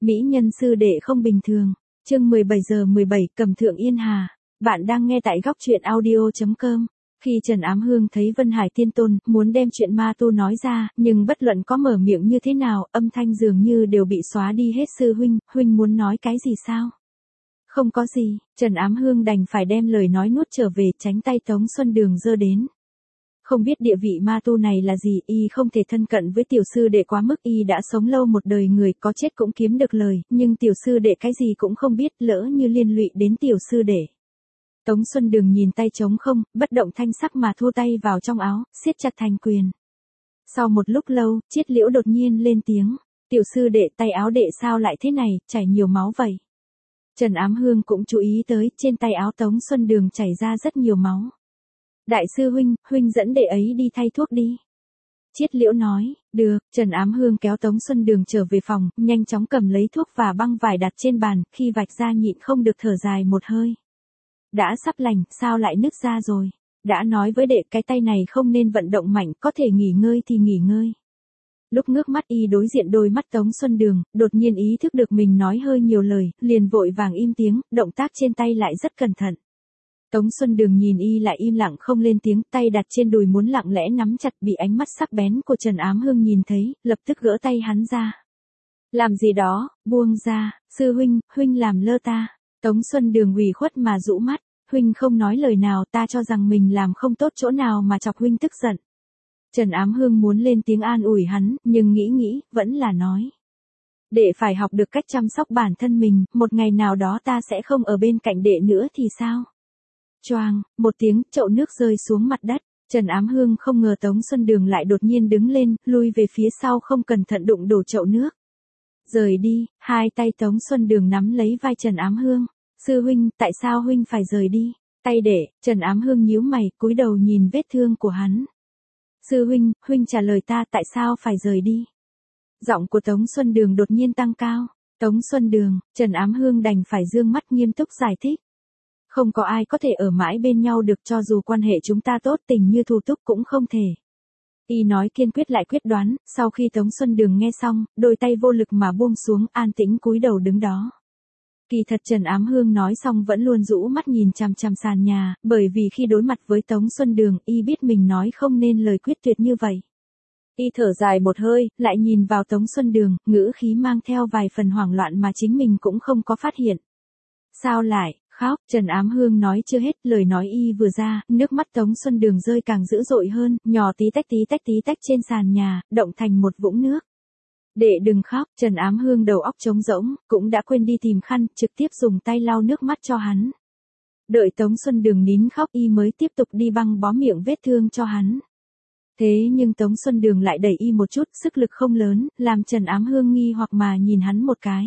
Mỹ nhân sư đệ không bình thường. Chương 17:17 Cầm Thượng Yên Hà. Bạn đang nghe tại góc truyện audio.com. Khi Trần Ám Hương thấy Vân Hải Tiên Tôn muốn đem chuyện ma tu nói ra, nhưng bất luận có mở miệng như thế nào, âm thanh dường như đều bị xóa đi hết. Sư huynh muốn nói cái gì sao? Không có gì, Trần Ám Hương đành phải đem lời nói nuốt trở về, tránh tay Tống Xuân Đường giơ đến. Không biết địa vị ma tu này là gì, y không thể thân cận với tiểu sư đệ quá mức, y đã sống lâu một đời người, có chết cũng kiếm được lời, nhưng tiểu sư đệ cái gì cũng không biết, lỡ như liên lụy đến tiểu sư đệ. Tống Xuân Đường nhìn tay trống không, bất động thanh sắc mà thu tay vào trong áo, siết chặt thành quyền. Sau một lúc lâu, Chiết Liễu đột nhiên lên tiếng, tiểu sư đệ, tay áo đệ sao lại thế này, chảy nhiều máu vậy? Trần Ám Hương cũng chú ý tới, trên tay áo Tống Xuân Đường chảy ra rất nhiều máu. Đại sư huynh dẫn đệ ấy đi thay thuốc đi. Chiết Liễu nói, được. Trần Ám Hương kéo Tống Xuân Đường trở về phòng, nhanh chóng cầm lấy thuốc và băng vải đặt trên bàn, khi vạch ra nhịn không được thở dài một hơi. Đã sắp lành, sao lại nứt ra rồi? Đã nói với đệ cái tay này không nên vận động mạnh, có thể nghỉ ngơi thì nghỉ ngơi. Lúc ngước mắt y đối diện đôi mắt Tống Xuân Đường, đột nhiên ý thức được mình nói hơi nhiều lời, liền vội vàng im tiếng, động tác trên tay lại rất cẩn thận. Tống Xuân Đường nhìn y lại im lặng không lên tiếng, tay đặt trên đùi muốn lặng lẽ nắm chặt, bị ánh mắt sắc bén của Trần Ám Hương nhìn thấy, lập tức gỡ tay hắn ra. Làm gì đó, buông ra, sư huynh làm lơ ta. Tống Xuân Đường ủy khuất mà rũ mắt, huynh không nói lời nào, ta cho rằng mình làm không tốt chỗ nào mà chọc huynh tức giận. Trần Ám Hương muốn lên tiếng an ủi hắn, nhưng nghĩ, vẫn là nói. Đệ phải học được cách chăm sóc bản thân mình, một ngày nào đó ta sẽ không ở bên cạnh đệ nữa thì sao? Choang, một tiếng, chậu nước rơi xuống mặt đất. Trần Ám Hương không ngờ Tống Xuân Đường lại đột nhiên đứng lên, lui về phía sau không cẩn thận đụng đổ chậu nước. Rời đi, hai tay Tống Xuân Đường nắm lấy vai Trần Ám Hương. Sư huynh, tại sao huynh phải rời đi? Tay để, Trần Ám Hương nhíu mày, cúi đầu nhìn vết thương của hắn. Sư huynh trả lời ta, tại sao phải rời đi? Giọng của Tống Xuân Đường đột nhiên tăng cao. Tống Xuân Đường, Trần Ám Hương đành phải dương mắt nghiêm túc giải thích. Không có ai có thể ở mãi bên nhau được, cho dù quan hệ chúng ta tốt tình như thù túc cũng không thể. Y nói kiên quyết lại quyết đoán, sau khi Tống Xuân Đường nghe xong, đôi tay vô lực mà buông xuống, an tĩnh cúi đầu đứng đó. Kỳ thật Trần Ám Hương nói xong vẫn luôn rũ mắt nhìn chằm chằm sàn nhà, bởi vì khi đối mặt với Tống Xuân Đường, y biết mình nói không nên lời quyết tuyệt như vậy. Y thở dài một hơi, lại nhìn vào Tống Xuân Đường, ngữ khí mang theo vài phần hoảng loạn mà chính mình cũng không có phát hiện. Sao lại? Khóc, Trần Ám Hương nói chưa hết, lời nói y vừa ra, nước mắt Tống Xuân Đường rơi càng dữ dội hơn, nhỏ tí tách trên sàn nhà, động thành một vũng nước. Đệ đừng khóc, Trần Ám Hương đầu óc trống rỗng, cũng đã quên đi tìm khăn, trực tiếp dùng tay lau nước mắt cho hắn. Đợi Tống Xuân Đường nín khóc y mới tiếp tục đi băng bó miệng vết thương cho hắn. Thế nhưng Tống Xuân Đường lại đẩy y một chút, sức lực không lớn, làm Trần Ám Hương nghi hoặc mà nhìn hắn một cái.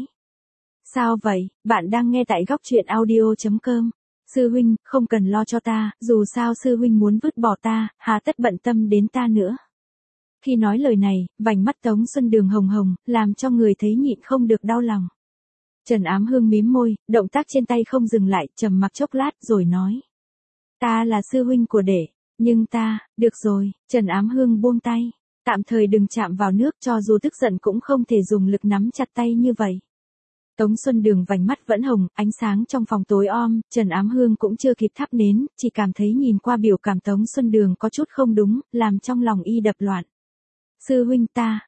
Sao vậy, bạn đang nghe tại góc truyện audio.com. Sư huynh, không cần lo cho ta, dù sao sư huynh muốn vứt bỏ ta, hà tất bận tâm đến ta nữa. Khi nói lời này, vành mắt Tống Xuân Đường hồng hồng, làm cho người thấy nhịn không được đau lòng. Trần Ám Hương mím môi, động tác trên tay không dừng lại, trầm mặc chốc lát rồi nói. Ta là sư huynh của đệ, nhưng ta, được rồi, Trần Ám Hương buông tay. Tạm thời đừng chạm vào nước, cho dù tức giận cũng không thể dùng lực nắm chặt tay như vậy. Tống Xuân Đường vành mắt vẫn hồng, ánh sáng trong phòng tối om, Trần Ám Hương cũng chưa kịp thắp nến, chỉ cảm thấy nhìn qua biểu cảm Tống Xuân Đường có chút không đúng, làm trong lòng y đập loạn. Sư huynh ta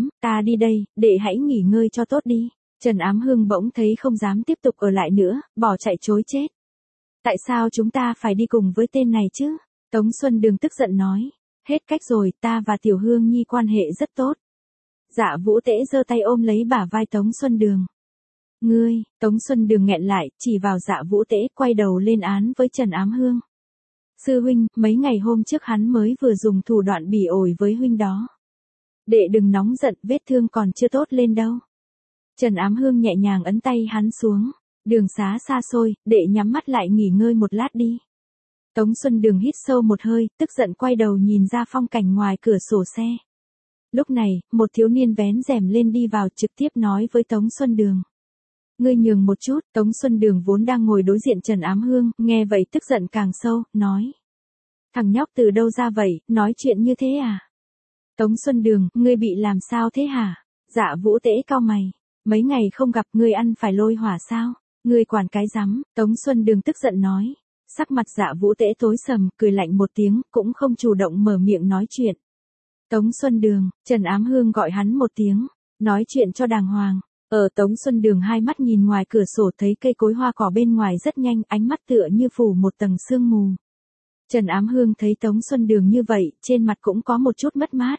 đi đây, đệ hãy nghỉ ngơi cho tốt đi. Trần Ám Hương bỗng thấy không dám tiếp tục ở lại nữa, bỏ chạy trối chết. Tại sao chúng ta phải đi cùng với tên này chứ? Tống Xuân Đường tức giận nói. Hết cách rồi, ta và Tiểu Hương Nhi quan hệ rất tốt. Dạ Vũ Tễ giơ tay ôm lấy bả vai Tống Xuân Đường. Ngươi, Tống Xuân Đường nghẹn lại, chỉ vào Dạ Vũ Tễ, quay đầu lên án với Trần Ám Hương. Sư huynh, mấy ngày hôm trước hắn mới vừa dùng thủ đoạn bỉ ổi với huynh đó. Đệ đừng nóng giận, vết thương còn chưa tốt lên đâu. Trần Ám Hương nhẹ nhàng ấn tay hắn xuống. Đường xá xa xôi, đệ nhắm mắt lại nghỉ ngơi một lát đi. Tống Xuân Đường hít sâu một hơi, tức giận quay đầu nhìn ra phong cảnh ngoài cửa sổ xe. Lúc này, một thiếu niên vén rèm lên đi vào, trực tiếp nói với Tống Xuân Đường. Ngươi nhường một chút. Tống Xuân Đường vốn đang ngồi đối diện Trần Ám Hương, nghe vậy tức giận càng sâu, nói. Thằng nhóc từ đâu ra vậy, nói chuyện như thế à? Tống Xuân Đường, ngươi bị làm sao thế hả? Dạ Vũ Tễ cau mày. Mấy ngày không gặp ngươi ăn phải lôi hỏa sao? Ngươi quản cái rắm, Tống Xuân Đường tức giận nói. Sắc mặt Dạ Vũ Tễ tối sầm, cười lạnh một tiếng, cũng không chủ động mở miệng nói chuyện. Tống Xuân Đường, Trần Ám Hương gọi hắn một tiếng, nói chuyện cho đàng hoàng. Ở Tống Xuân Đường hai mắt nhìn ngoài cửa sổ thấy cây cối hoa cỏ bên ngoài rất nhanh, ánh mắt tựa như phủ một tầng sương mù. Trần Ám Hương thấy Tống Xuân Đường như vậy, trên mặt cũng có một chút mất mát.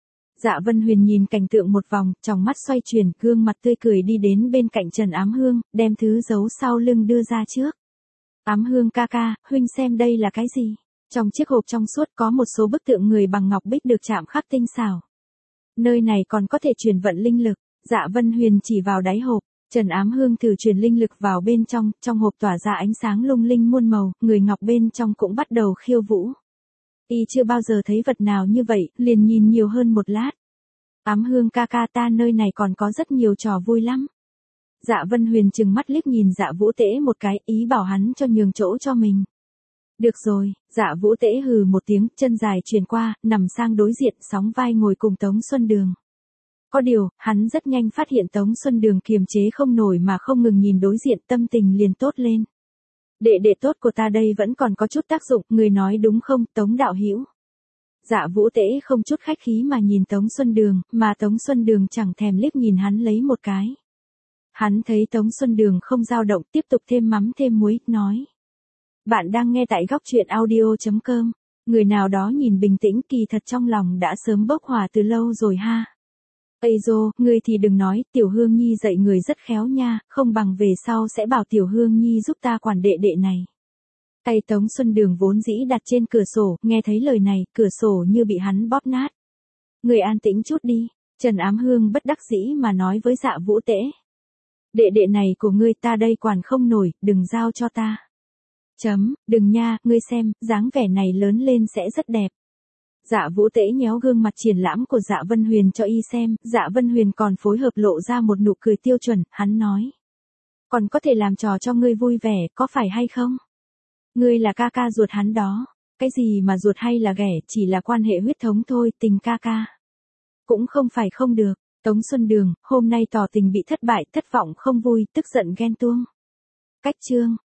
Dạ Vân Huyền nhìn cảnh tượng một vòng, trong mắt xoay chuyển, gương mặt tươi cười đi đến bên cạnh Trần Ám Hương, đem thứ giấu sau lưng đưa ra trước. Ám Hương ca ca, huynh xem đây là cái gì? Trong chiếc hộp trong suốt có một số bức tượng người bằng ngọc bích được chạm khắc tinh xảo. Nơi này còn có thể truyền vận linh lực. Dạ Vân Huyền chỉ vào đáy hộp, Trần Ám Hương thử truyền linh lực vào bên trong hộp tỏa ra ánh sáng lung linh muôn màu, người ngọc bên trong cũng bắt đầu khiêu vũ. Y chưa bao giờ thấy vật nào như vậy, liền nhìn nhiều hơn một lát. Ám Hương ca ca, ta nơi này còn có rất nhiều trò vui lắm. Dạ Vân Huyền trừng mắt liếc nhìn Dạ Vũ Tễ một cái, ý bảo hắn cho nhường chỗ cho mình. Được rồi, Dạ Vũ Tễ hừ một tiếng, chân dài truyền qua, nằm sang đối diện, sóng vai ngồi cùng Tống Xuân Đường. Có điều, hắn rất nhanh phát hiện Tống Xuân Đường kiềm chế không nổi mà không ngừng nhìn đối diện, tâm tình liền tốt lên. Đệ đệ tốt của ta đây vẫn còn có chút tác dụng, người nói đúng không, Tống đạo hữu? Dạ Vũ Tễ không chút khách khí mà nhìn Tống Xuân Đường, mà Tống Xuân Đường chẳng thèm liếc nhìn hắn lấy một cái. Hắn thấy Tống Xuân Đường không dao động, tiếp tục thêm mắm thêm muối, nói. Bạn đang nghe tại góc truyện audio.com. Người nào đó nhìn bình tĩnh, kỳ thật trong lòng đã sớm bốc hỏa từ lâu rồi ha. Ây dô, ngươi thì đừng nói, Tiểu Hương Nhi dạy người rất khéo nha, không bằng về sau sẽ bảo Tiểu Hương Nhi giúp ta quản đệ đệ này. Tay Tống Xuân Đường vốn dĩ đặt trên cửa sổ, nghe thấy lời này, cửa sổ như bị hắn bóp nát. Người an tĩnh chút đi, Trần Ám Hương bất đắc dĩ mà nói với Dạ Vũ Tễ. Đệ đệ này của ngươi ta đây quản không nổi, đừng giao cho ta. Đừng nha, ngươi xem, dáng vẻ này lớn lên sẽ rất đẹp. Dạ Vũ Tễ nhéo gương mặt triển lãm của Dạ Vân Huyền cho y xem, Dạ Vân Huyền còn phối hợp lộ ra một nụ cười tiêu chuẩn, hắn nói. Còn có thể làm trò cho ngươi vui vẻ, có phải hay không? Ngươi là ca ca ruột hắn đó. Cái gì mà ruột hay là ghẻ, chỉ là quan hệ huyết thống thôi, tình ca ca. Cũng không phải không được, Tống Xuân Đường, hôm nay tỏ tình bị thất bại, thất vọng không vui, tức giận ghen tuông. Cách chương.